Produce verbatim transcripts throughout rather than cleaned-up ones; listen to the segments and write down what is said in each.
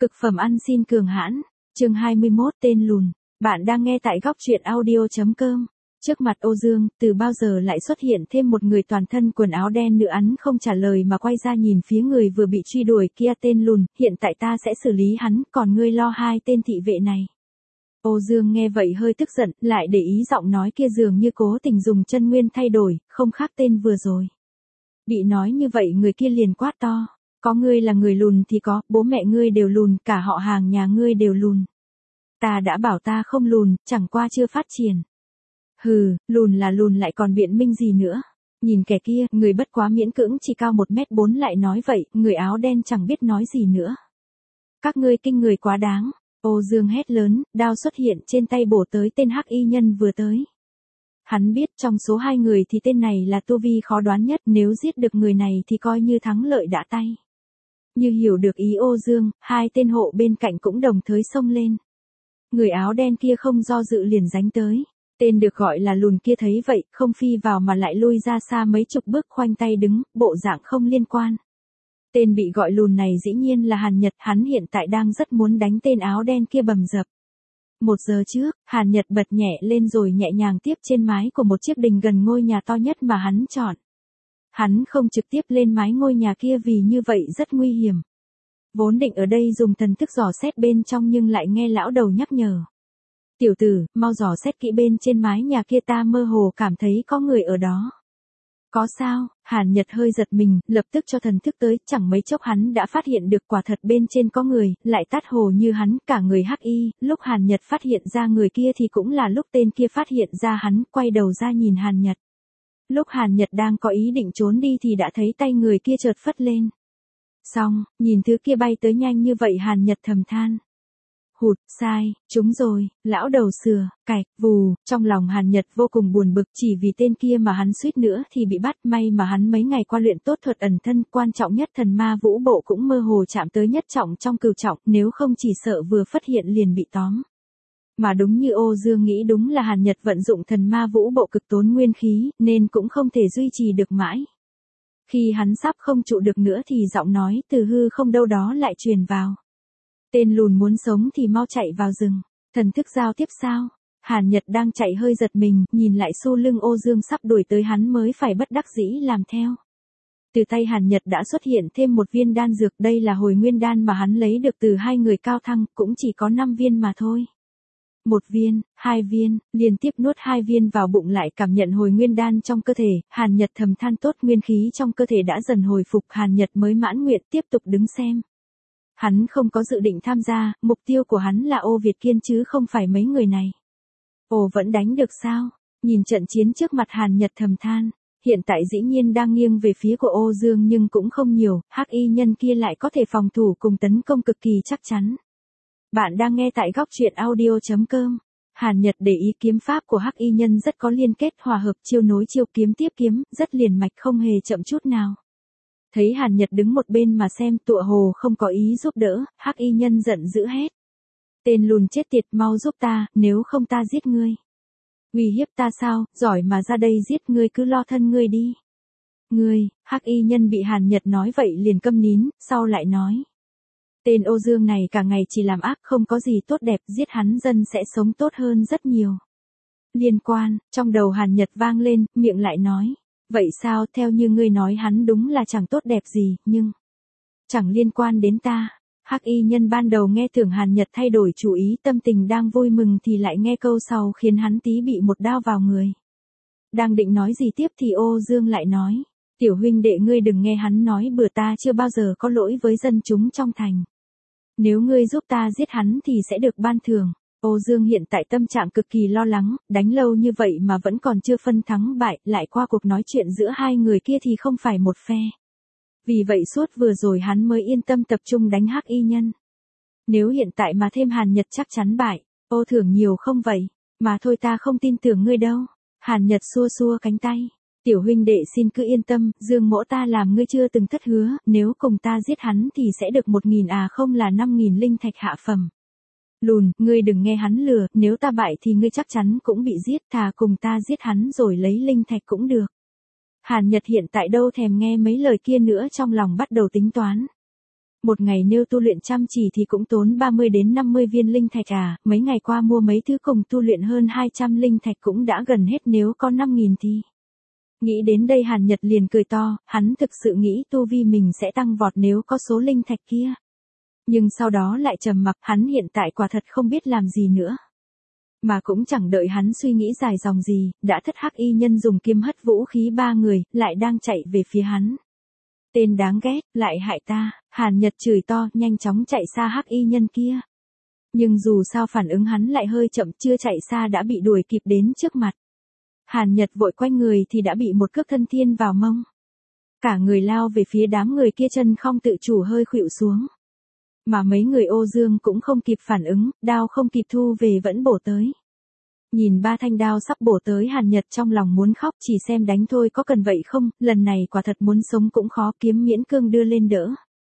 Cực phẩm ăn xin cường hãn, chương hai mươi mốt tên lùn. Bạn đang nghe tại góc truyện audio chấm com. Trước mặt Âu Dương, từ bao giờ lại xuất hiện thêm một người toàn thân quần áo đen nữa. Hắn không trả lời mà quay ra nhìn phía người vừa bị truy đuổi kia. Tên lùn, hiện tại ta sẽ xử lý hắn, còn ngươi lo hai tên thị vệ này. Âu Dương nghe vậy hơi tức giận, lại để ý giọng nói kia dường như cố tình dùng chân nguyên thay đổi, không khác tên vừa rồi. Bị nói như vậy người kia liền quát to. Có ngươi là người lùn thì có, bố mẹ ngươi đều lùn, cả họ hàng nhà ngươi đều lùn. Ta đã bảo ta không lùn, chẳng qua chưa phát triển. Hừ, lùn là lùn lại còn biện minh gì nữa. Nhìn kẻ kia, người bất quá miễn cưỡng chỉ cao một mét bốn lại nói vậy, người áo đen chẳng biết nói gì nữa. Các ngươi kinh người quá đáng. Âu Dương hét lớn, đao xuất hiện trên tay bổ tới tên hắc y nhân vừa tới. Hắn biết trong số hai người thì tên này là tu vi khó đoán nhất, nếu giết được người này thì coi như thắng lợi đã tay. Như hiểu được ý Âu Dương, hai tên hộ bên cạnh cũng đồng thời xông lên. Người áo đen kia không do dự liền đánh tới. Tên được gọi là lùn kia thấy vậy, không phi vào mà lại lui ra xa mấy chục bước khoanh tay đứng, bộ dạng không liên quan. Tên bị gọi lùn này dĩ nhiên là Hàn Nhật, hắn hiện tại đang rất muốn đánh tên áo đen kia bầm dập. Một giờ trước, Hàn Nhật bật nhẹ lên rồi nhẹ nhàng tiếp trên mái của một chiếc đình gần ngôi nhà to nhất mà hắn chọn. Hắn không trực tiếp lên mái ngôi nhà kia vì như vậy rất nguy hiểm. Vốn định ở đây dùng thần thức dò xét bên trong nhưng lại nghe lão đầu nhắc nhở. Tiểu tử, mau dò xét kỹ bên trên mái nhà kia, ta mơ hồ cảm thấy có người ở đó. Có sao? Hàn Nhật hơi giật mình, lập tức cho thần thức tới, chẳng mấy chốc hắn đã phát hiện được quả thật bên trên có người, lại tát hồ như hắn, cả người hắc y. Lúc Hàn Nhật phát hiện ra người kia thì cũng là lúc tên kia phát hiện ra hắn, quay đầu ra nhìn Hàn Nhật. Lúc Hàn Nhật đang có ý định trốn đi thì đã thấy tay người kia chợt phất lên. Xong, nhìn thứ kia bay tới nhanh như vậy Hàn Nhật thầm than. Hụt, sai, trúng rồi, lão đầu sửa, cạch, vù, trong lòng Hàn Nhật vô cùng buồn bực, chỉ vì tên kia mà hắn suýt nữa thì bị bắt. May mà hắn mấy ngày qua luyện tốt thuật ẩn thân, quan trọng nhất thần ma vũ bộ cũng mơ hồ chạm tới nhất trọng trong cửu trọng, nếu không chỉ sợ vừa phát hiện liền bị tóm. Mà đúng như Âu Dương nghĩ, đúng là Hàn Nhật vận dụng thần ma vũ bộ cực tốn nguyên khí, nên cũng không thể duy trì được mãi. Khi hắn sắp không trụ được nữa thì giọng nói từ hư không đâu đó lại truyền vào. Tên lùn muốn sống thì mau chạy vào rừng. Thần thức giao tiếp sao? Hàn Nhật đang chạy hơi giật mình, nhìn lại xu lưng Âu Dương sắp đuổi tới hắn mới phải bất đắc dĩ làm theo. Từ tay Hàn Nhật đã xuất hiện thêm một viên đan dược, đây là hồi nguyên đan mà hắn lấy được từ hai người cao thăng, cũng chỉ có năm viên mà thôi. Một viên, hai viên, liên tiếp nuốt hai viên vào bụng lại cảm nhận hồi nguyên đan trong cơ thể, Hàn Nhật thầm than tốt, nguyên khí trong cơ thể đã dần hồi phục, Hàn Nhật mới mãn nguyện tiếp tục đứng xem. Hắn không có dự định tham gia, mục tiêu của hắn là Ô Việt Kiên chứ không phải mấy người này. Ồ, vẫn đánh được sao? Nhìn trận chiến trước mặt Hàn Nhật thầm than, hiện tại dĩ nhiên đang nghiêng về phía của Âu Dương nhưng cũng không nhiều, hắc y nhân kia lại có thể phòng thủ cùng tấn công cực kỳ chắc chắn. Bạn đang nghe tại góc truyện audio chấm com. Hàn Nhật để ý kiếm pháp của hắc y nhân rất có liên kết, hòa hợp chiêu nối chiêu, kiếm tiếp kiếm, rất liền mạch không hề chậm chút nào. Thấy Hàn Nhật đứng một bên mà xem, tựa hồ không có ý giúp đỡ, hắc y nhân giận dữ hét. Tên lùn chết tiệt, mau giúp ta, nếu không ta giết ngươi. Uy hiếp ta sao, giỏi mà ra đây giết ngươi, cứ lo thân ngươi đi. Ngươi, hắc y nhân bị Hàn Nhật nói vậy liền câm nín, sau lại nói. Tên Âu Dương này cả ngày chỉ làm ác, không có gì tốt đẹp, giết hắn dân sẽ sống tốt hơn rất nhiều. Liên quan, trong đầu Hàn Nhật vang lên, miệng lại nói. Vậy sao, theo như ngươi nói hắn đúng là chẳng tốt đẹp gì, nhưng chẳng liên quan đến ta. Hắc y nhân ban đầu nghe tưởng Hàn Nhật thay đổi chủ ý, tâm tình đang vui mừng thì lại nghe câu sau khiến hắn tí bị một đao vào người. Đang định nói gì tiếp thì Âu Dương lại nói, tiểu huynh đệ ngươi đừng nghe hắn nói bừa, ta chưa bao giờ có lỗi với dân chúng trong thành. Nếu ngươi giúp ta giết hắn thì sẽ được ban thưởng. Âu Dương hiện tại tâm trạng cực kỳ lo lắng, đánh lâu như vậy mà vẫn còn chưa phân thắng bại, lại qua cuộc nói chuyện giữa hai người kia thì không phải một phe. Vì vậy suốt vừa rồi hắn mới yên tâm tập trung đánh hắc y nhân. Nếu hiện tại mà thêm Hàn Nhật chắc chắn bại, ô thưởng nhiều không vậy, mà thôi ta không tin tưởng ngươi đâu. Hàn Nhật xua xua cánh tay. Tiểu huynh đệ xin cứ yên tâm, Dương mỗ ta làm ngươi chưa từng thất hứa, nếu cùng ta giết hắn thì sẽ được một nghìn à không là năm nghìn linh thạch hạ phẩm. Lùn, ngươi đừng nghe hắn lừa, nếu ta bại thì ngươi chắc chắn cũng bị giết, thà cùng ta giết hắn rồi lấy linh thạch cũng được. Hàn Nhật hiện tại đâu thèm nghe mấy lời kia nữa, trong lòng bắt đầu tính toán. Một ngày nếu tu luyện chăm chỉ thì cũng tốn ba mươi đến năm mươi viên linh thạch à, mấy ngày qua mua mấy thứ cùng tu luyện hơn hai trăm linh thạch cũng đã gần hết, nếu có năm nghìn thì. Nghĩ đến đây Hàn Nhật liền cười to, hắn thực sự nghĩ tu vi mình sẽ tăng vọt nếu có số linh thạch kia. Nhưng sau đó lại trầm mặc, hắn hiện tại quả thật không biết làm gì nữa. Mà cũng chẳng đợi hắn suy nghĩ dài dòng gì, đã thất hắc y nhân dùng kiếm hất vũ khí ba người, lại đang chạy về phía hắn. Tên đáng ghét, lại hại ta, Hàn Nhật chửi to, nhanh chóng chạy xa hắc y nhân kia. Nhưng dù sao phản ứng hắn lại hơi chậm, chưa chạy xa đã bị đuổi kịp đến trước mặt. Hàn Nhật vội quay người thì đã bị một cước thân thiên vào mông. Cả người lao về phía đám người kia, chân không tự chủ hơi khuỵu xuống. Mà mấy người Ô Dương cũng không kịp phản ứng, đao không kịp thu về vẫn bổ tới. Nhìn ba thanh đao sắp bổ tới, Hàn Nhật trong lòng muốn khóc, chỉ xem đánh thôi có cần vậy không, lần này quả thật muốn sống cũng khó, kiếm miễn cương đưa lên đỡ.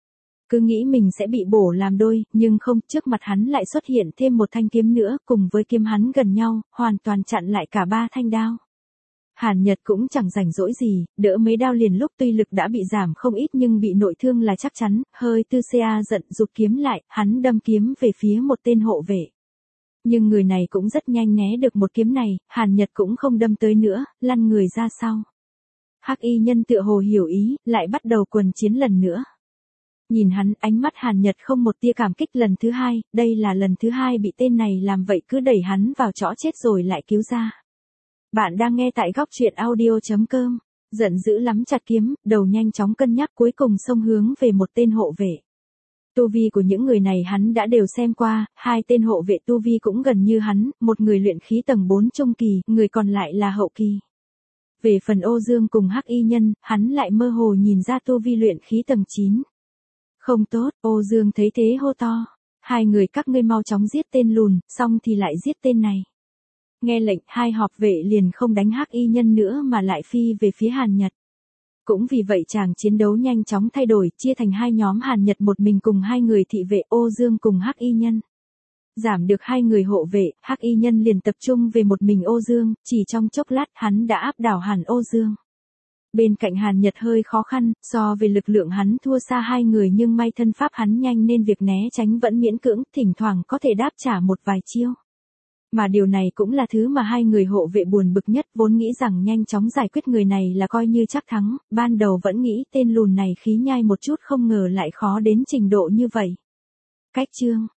Cứ nghĩ mình sẽ bị bổ làm đôi, nhưng không, trước mặt hắn lại xuất hiện thêm một thanh kiếm nữa, cùng với kiếm hắn gần nhau, hoàn toàn chặn lại cả ba thanh đao. Hàn Nhật cũng chẳng rảnh rỗi gì, đỡ mấy đao liền lúc, tuy lực đã bị giảm không ít nhưng bị nội thương là chắc chắn, hơi tư ca giận rụt kiếm lại, hắn đâm kiếm về phía một tên hộ vệ. Nhưng người này cũng rất nhanh né được một kiếm này, Hàn Nhật cũng không đâm tới nữa, lăn người ra sau. Hắc y nhân tựa hồ hiểu ý, lại bắt đầu quần chiến lần nữa. Nhìn hắn, ánh mắt Hàn Nhật không một tia cảm kích. Lần thứ hai, đây là lần thứ hai bị tên này làm vậy, cứ đẩy hắn vào chỗ chết rồi lại cứu ra. Bạn đang nghe tại góc truyện audio chấm com, giận dữ lắm chặt kiếm, đầu nhanh chóng cân nhắc, cuối cùng xông hướng về một tên hộ vệ. Tu vi của những người này hắn đã đều xem qua, hai tên hộ vệ tu vi cũng gần như hắn, một người luyện khí tầng bốn trung kỳ, người còn lại là hậu kỳ. Về phần Ô Dương cùng hắc y nhân, hắn lại mơ hồ nhìn ra tu vi luyện khí tầng chín. Không tốt, Ô Dương thấy thế hô to. Hai người các ngươi mau chóng giết tên lùn, xong thì lại giết tên này. Nghe lệnh, hai họp vệ liền không đánh hắc y nhân nữa mà lại phi về phía Hàn Nhật. Cũng vì vậy chàng chiến đấu nhanh chóng thay đổi, chia thành hai nhóm, Hàn Nhật một mình cùng hai người thị vệ, Ô Dương cùng hắc y nhân. Giảm được hai người hộ vệ, hắc y nhân liền tập trung về một mình Ô Dương, chỉ trong chốc lát hắn đã áp đảo hẳn Ô Dương. Bên cạnh Hàn Nhật hơi khó khăn, so về lực lượng hắn thua xa hai người, nhưng may thân pháp hắn nhanh nên việc né tránh vẫn miễn cưỡng, thỉnh thoảng có thể đáp trả một vài chiêu. Mà điều này cũng là thứ mà hai người hộ vệ buồn bực nhất, vốn nghĩ rằng nhanh chóng giải quyết người này là coi như chắc thắng, ban đầu vẫn nghĩ tên lùn này khí nhai một chút, không ngờ lại khó đến trình độ như vậy. Cách chương